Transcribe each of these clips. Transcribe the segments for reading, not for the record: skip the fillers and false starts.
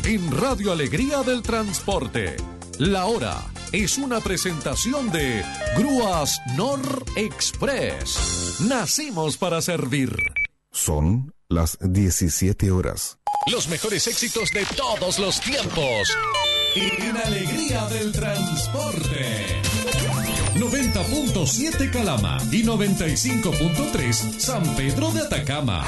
en Radio Alegría del Transporte. La hora es una presentación de Grúas Nor Express. Nacimos para servir. Son las 17 horas. Los mejores éxitos de todos los tiempos. En Alegría del Transporte. 90.7 Calama y 95.3 San Pedro de Atacama.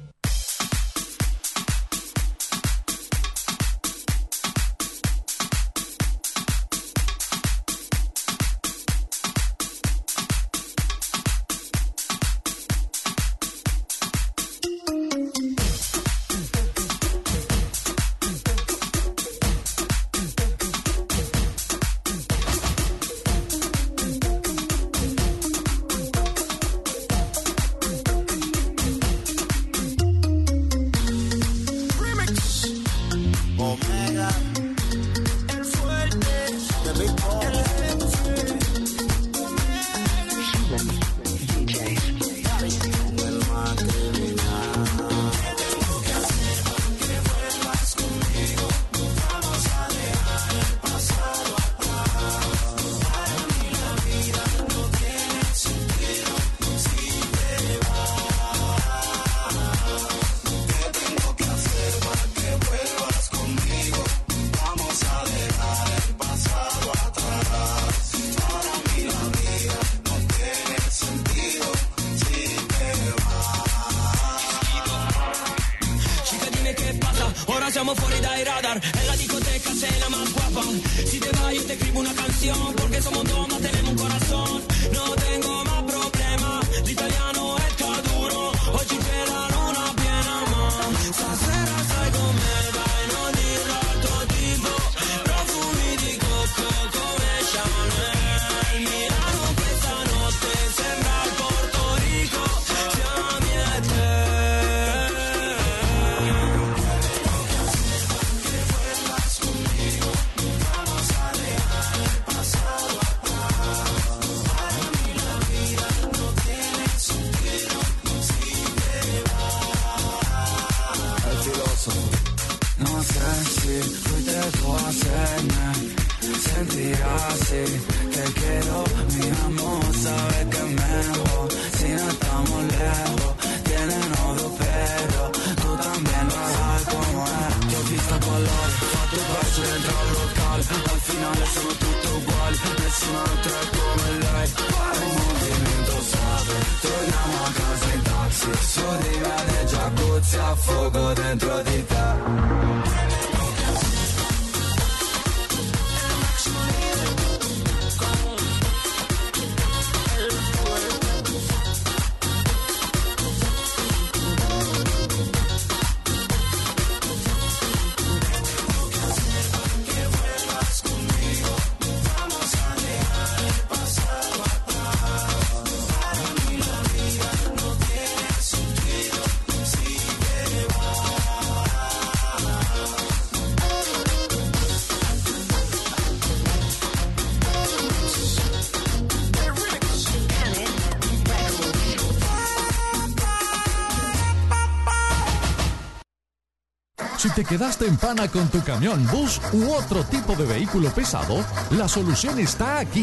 Si te quedaste en pana con tu camión, bus u otro tipo de vehículo pesado, la solución está aquí.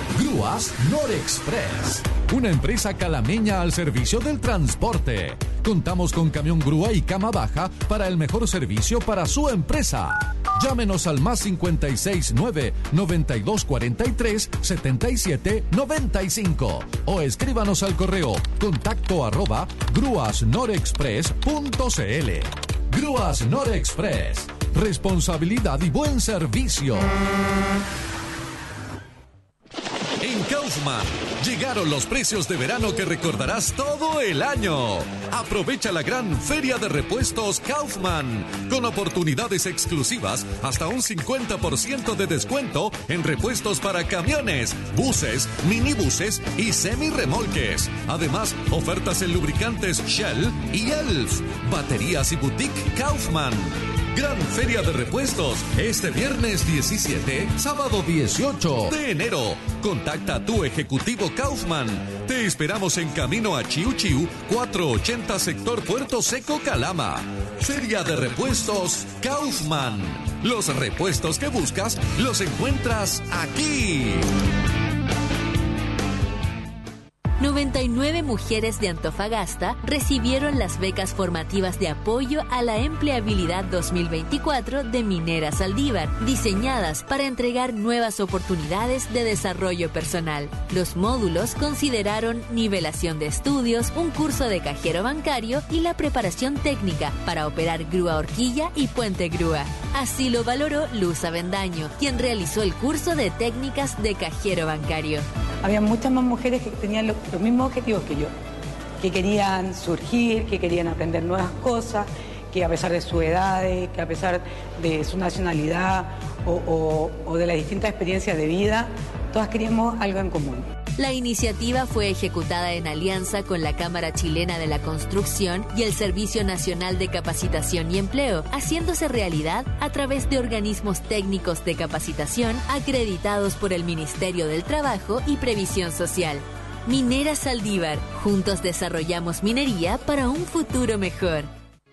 Grúas Nor Express, una empresa calameña al servicio del transporte. Contamos con camión grúa y cama baja para el mejor servicio para su empresa. Llámenos al más 569 9243 7795 o escríbanos al correo contacto@grúasnorexpress.cl. Grúas Nor Express. Responsabilidad y buen servicio. En Kaufman llegaron los precios de verano que recordarás todo el año. Aprovecha la gran feria de repuestos Kaufman con oportunidades exclusivas hasta un 50% de descuento en repuestos para camiones, buses, minibuses y semirremolques. Además, ofertas en lubricantes Shell y Elf, baterías y boutique Kaufman. Gran Feria de Repuestos, este viernes 17, sábado 18 de enero. Contacta a tu ejecutivo Kaufman. Te esperamos en camino a Chiu Chiu, 480 sector Puerto Seco, Calama. Feria de Repuestos Kaufman. Los repuestos que buscas los encuentras aquí. 99 mujeres de Antofagasta recibieron las becas formativas de apoyo a la empleabilidad 2024 de Minera Saldívar, diseñadas para entregar nuevas oportunidades de desarrollo personal. Los módulos consideraron nivelación de estudios, un curso de cajero bancario y la preparación técnica para operar grúa horquilla y puente grúa. Así lo valoró Luz Avendaño, quien realizó el curso de técnicas de cajero bancario. Había muchas más mujeres que tenían los mismos objetivos que yo, que querían surgir, que querían aprender nuevas cosas, que a pesar de su edad, que a pesar de su nacionalidad o de las distintas experiencias de vida, todas queríamos algo en común. La iniciativa fue ejecutada en alianza con la Cámara Chilena de la Construcción y el Servicio Nacional de Capacitación y Empleo, haciéndose realidad a través de organismos técnicos de capacitación acreditados por el Ministerio del Trabajo y Previsión Social. Minera Saldívar, juntos desarrollamos minería para un futuro mejor.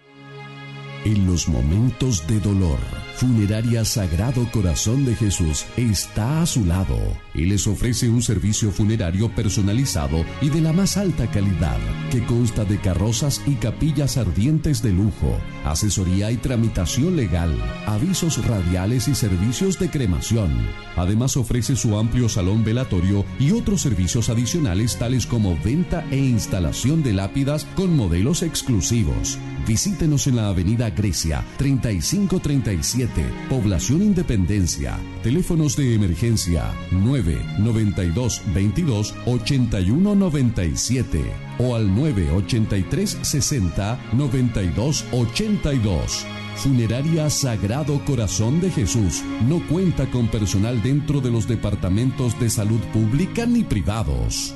En los momentos de dolor, Funeraria Sagrado Corazón de Jesús está a su lado y les ofrece un servicio funerario personalizado y de la más alta calidad, que consta de carrozas y capillas ardientes de lujo, asesoría y tramitación legal, avisos radiales y servicios de cremación. Además ofrece su amplio salón velatorio y otros servicios adicionales tales como venta e instalación de lápidas con modelos exclusivos. Visítenos en la avenida Grecia, 3537, Población Independencia. Teléfonos de emergencia 992 22 81 97 o al 983 60 92 82. Funeraria Sagrado Corazón de Jesús no cuenta con personal dentro de los departamentos de salud pública ni privados.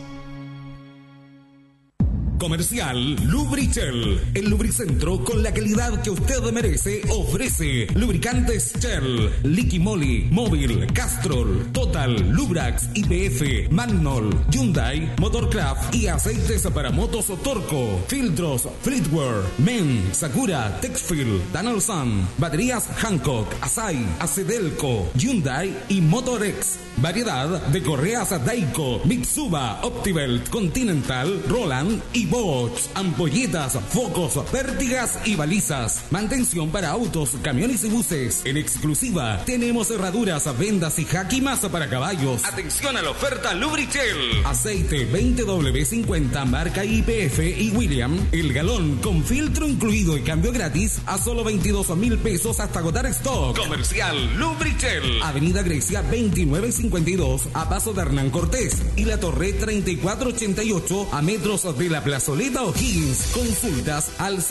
Comercial Lubrichel, el lubricentro con la calidad que usted merece, ofrece lubricantes Shell, Liqui Moly, Móvil, Castrol, Total, Lubrax, IPF, Magnol, Hyundai, Motorcraft y aceites para motos Torco, filtros Fleetwear, Men, Sakura, Texfil, Danolsan, baterías Hancock, Asai, Acedelco, Hyundai y Motorex. Variedad de correas Daico, Mitsuba, Optibelt, Continental, Roland y Bosch. Ampolletas, focos, pértigas y balizas. Mantención para autos, camiones y buses. En exclusiva tenemos cerraduras, vendas y jaquimas para caballos. Atención a la oferta Lubrichel. Aceite 20W50 marca IPF y William. El galón con filtro incluido y cambio gratis a solo 22,000 pesos hasta agotar stock. Comercial Lubrichel. Avenida Grecia 2952 a paso de Hernán Cortés y la Torre 3488 a metros de la Plazoleta O'Higgins. Consultas al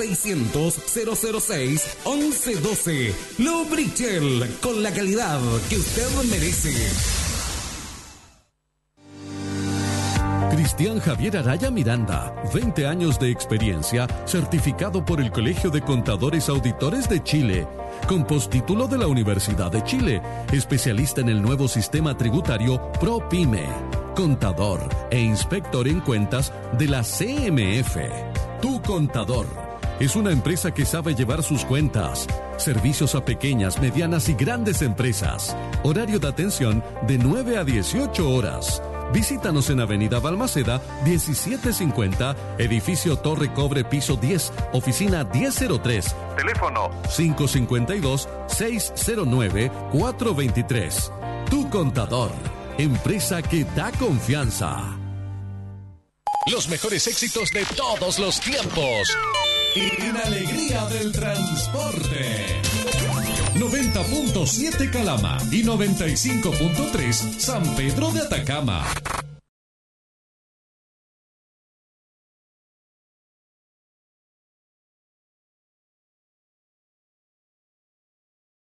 600-006-1112. Lubrichel, con la calidad que usted merece. Cristian Javier Araya Miranda, 20 años de experiencia, certificado por el Colegio de Contadores Auditores de Chile, con postítulo de la Universidad de Chile, especialista en el nuevo sistema tributario ProPyme, contador e inspector en cuentas de la CMF. Tu Contador es una empresa que sabe llevar sus cuentas. Servicios a pequeñas, medianas y grandes empresas. Horario de atención de 9 a 18 horas. Visítanos en Avenida Balmaceda, 1750, edificio Torre Cobre, piso 10, oficina 1003. Teléfono 552-609-423. Tu Contador, empresa que da confianza. Los mejores éxitos de todos los tiempos. Y la alegría del transporte. 90.7 Calama y 95.3 San Pedro de Atacama.